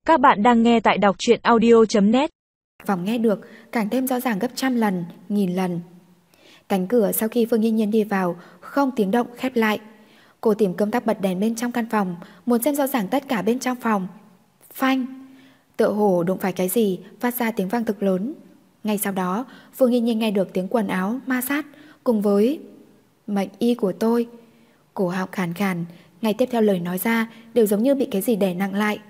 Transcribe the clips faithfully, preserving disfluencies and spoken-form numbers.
Các bạn đang nghe tại đọc truyện audio chấm net. Vòng nghe được càng thêm rõ ràng gấp trăm lần, nghìn lần. Cánh cửa sau khi Phương Nhiên Nhiên đi vào không tiếng động khép lại. Cô tìm công tắc bật đèn bên trong căn phòng, muốn xem rõ ràng tất cả bên trong phòng. Phanh! Tựa hồ đụng phải cái gì phát ra tiếng vang thực lớn. Ngay sau đó Phương Nhiên Nhiên nghe được tiếng quần áo ma sát cùng với mệnh y của tôi. Cổ họng khàn khàn, ngay tiếp theo lời nói ra đều giống như bị cái gì đè nặng lại.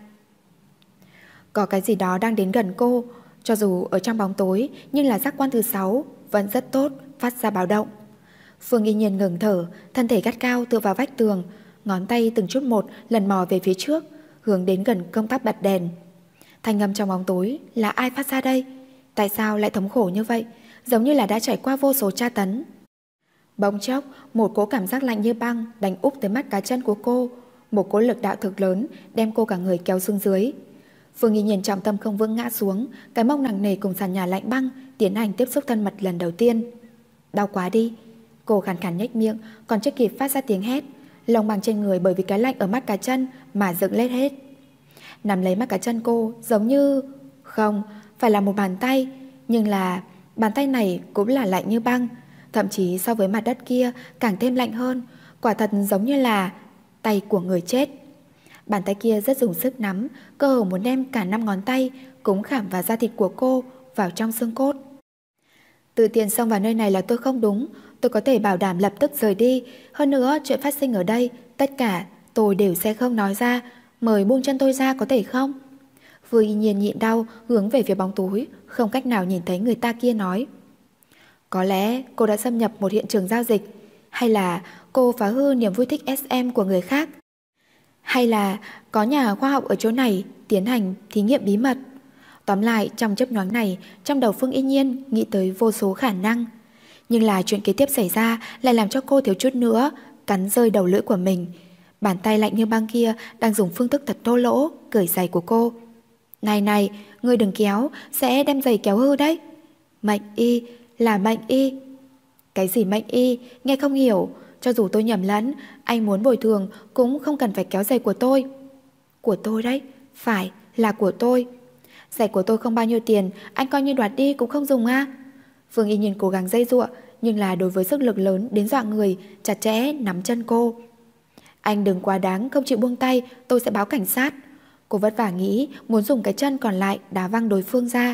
Có cái gì đó đang đến gần cô, cho dù ở trong bóng tối, nhưng là giác quan thứ sáu vẫn rất tốt, phát ra báo động. Phương Yên Nhiên ngừng thở, thân thể gắt cao tựa vào vách tường, ngón tay từng chút một lần mò về phía trước, hướng đến gần công tắc bật đèn. Thanh âm trong bóng tối là ai phát ra đây? Tại sao lại thống khổ như vậy, giống như là đã trải qua vô số tra tấn. Bỗng chốc, một cỗ cảm giác lạnh như băng đánh úp tới mắt cá chân của cô, một cỗ lực đạo thực lớn đem cô cả người kéo xuống dưới. Phương Nghi Nhiên trọng tâm không vững ngã xuống, cái mông nặng nề cùng sàn nhà lạnh băng tiến hành tiếp xúc thân mật lần đầu tiên. Đau quá đi. Cô khàn khàn nhếch miệng, còn chưa kịp phát ra tiếng hét, lông băng trên người bởi vì cái lạnh ở mắt cá chân mà dựng lên hết. Nắm lấy mắt cá chân cô giống như... không, phải là một bàn tay, nhưng là bàn tay này cũng là lạnh như băng, thậm chí so với mặt đất kia càng thêm lạnh hơn, quả thật giống như là tay của người chết. Bàn tay kia rất dùng sức nắm, cơ hồ muốn đem cả năm ngón tay cúng khảm vào da thịt của cô, vào trong xương cốt. Tự tiện xông vào nơi này là tôi không đúng, tôi có thể bảo đảm lập tức rời đi. Hơn nữa chuyện phát sinh ở đây, tất cả tôi đều sẽ không nói ra. Mời buông chân tôi ra có thể không? Vừa y nhiên nhịn đau hướng về phía bóng tối, không cách nào nhìn thấy người ta kia nói. Có lẽ cô đã xâm nhập một hiện trường giao dịch, hay là cô phá hư niềm vui thích ét em của người khác, hay là có nhà khoa học ở chỗ này tiến hành thí nghiệm bí mật. Tóm lại trong chớp nhoáng này, trong đầu Phương Yên Nhiên nghĩ tới vô số khả năng. Nhưng là chuyện kế tiếp xảy ra lại làm cho cô thiếu chút nữa cắn rơi đầu lưỡi của mình. Bàn tay lạnh như băng kia đang dùng phương thức thật thô lỗ cởi giày của cô. Này này, ngươi đừng kéo, sẽ đem giày kéo hư đấy. Mệnh y, là mệnh y. Cái gì mệnh y, nghe không hiểu. Cho dù tôi nhầm lẫn, anh muốn bồi thường cũng không cần phải kéo giày của tôi. Của tôi đấy, phải là của tôi. Giày của tôi không bao nhiêu tiền, anh coi như đoạt đi cũng không dùng à. Phương Y Nhiên cố gắng dây dụa, nhưng là đối với sức lực lớn đến dọa người, chặt chẽ nắm chân cô. Anh đừng quá đáng, không chịu buông tay, tôi sẽ báo cảnh sát. Cô vất vả nghĩ, muốn dùng cái chân còn lại đá văng đối phương ra.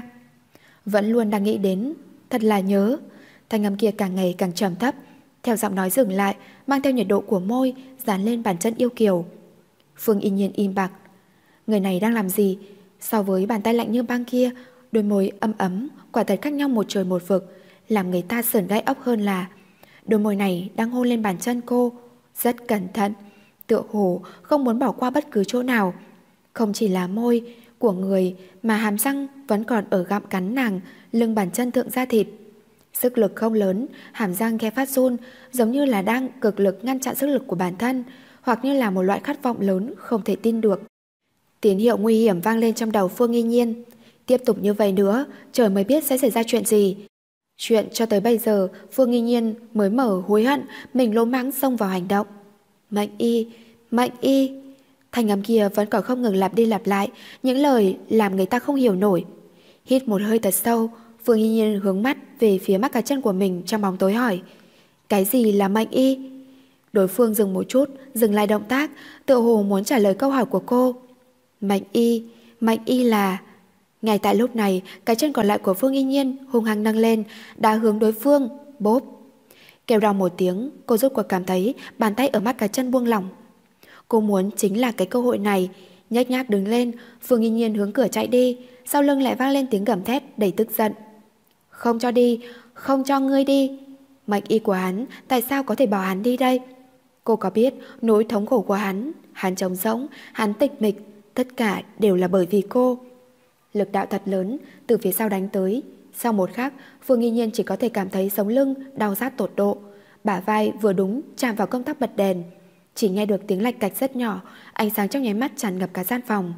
Vẫn luôn đang nghĩ đến, thật là nhớ. Thanh âm kia càng ngày càng trầm thấp, theo giọng nói dừng lại, mang theo nhiệt độ của môi dán lên bàn chân yêu kiều. Phương Y Nhiên im bặt. Người này đang làm gì? So với bàn tay lạnh như băng kia, đôi môi ấm ấm quả thật khác nhau một trời một vực, làm người ta sởn gai ốc hơn là đôi môi này đang hôn lên bàn chân cô, rất cẩn thận, tựa hồ không muốn bỏ qua bất cứ chỗ nào. Không chỉ là môi của người mà hàm răng vẫn còn ở gặm cắn nàng lưng bàn chân thượng da thịt. Sức lực không lớn, hàm răng khẽ phát run, giống như là đang cực lực ngăn chặn sức lực của bản thân, hoặc như là một loại khát vọng lớn không thể tin được. Tín hiệu nguy hiểm vang lên trong đầu Phương Y Nhiên. Tiếp tục như vậy nữa, trời mới biết sẽ xảy ra chuyện gì. Chuyện cho tới bây giờ, Phương Y Nhiên mới mở hối hận mình lỗ mãng xông vào hành động. Mệnh y, mệnh y. Thanh âm kia vẫn còn không ngừng lặp đi lặp lại, những lời làm người ta không hiểu nổi. Hít một hơi thật sâu, Phương Y Nhiên hướng mắt về phía mắt cá chân của mình trong bóng tối hỏi. Cái gì là mệnh y? Đối phương dừng một chút, dừng lại động tác, tựa hồ muốn trả lời câu hỏi của cô. Mệnh y, mệnh y là... Ngay tại lúc này, cái chân còn lại của Phương Y Nhiên hung hăng nâng lên, đã hướng đối phương, bốp. Kêu đau một tiếng, cô rốt cuộc cảm thấy bàn tay ở mắt cá chân buông lỏng. Cô muốn chính là cái cơ hội này, nhếch nhác đứng lên, Phương Y Nhiên hướng cửa chạy đi, sau lưng lại vang lên tiếng gầm thét đầy tức giận. Không cho đi, không cho ngươi đi. Mệnh y của hắn, tại sao có thể bỏ hắn đi đây? Cô có biết nỗi thống khổ của hắn, hắn trống rỗng, hắn tịch mịch, tất cả đều là bởi vì cô. Lực đạo thật lớn từ phía sau đánh tới. Sau một khắc, Phương Y Nhiên chỉ có thể cảm thấy sống lưng đau rát tột độ, bả vai vừa đúng chạm vào công tắc bật đèn. Chỉ nghe được tiếng lạch cạch rất nhỏ, ánh sáng trong nháy mắt tràn ngập cả gian phòng.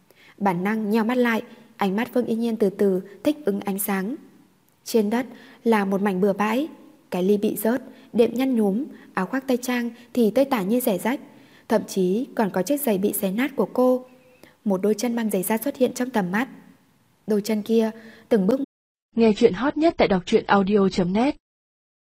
Bản năng nheo mắt lại, ánh mắt Phương Y Nhiên từ từ thích ứng ánh sáng. Trên đất là một mảnh bừa bãi, cái ly bị rớt, đệm nhăn nhúm, áo khoác tây trang thì tơi tả như rẻ rách, thậm chí còn có chiếc giày bị xé nát của cô. Một đôi chân mang giày da xuất hiện trong tầm mắt. Đôi chân kia từng bước. Nghe chuyện hot nhất tại đọc truyện audio chấm net.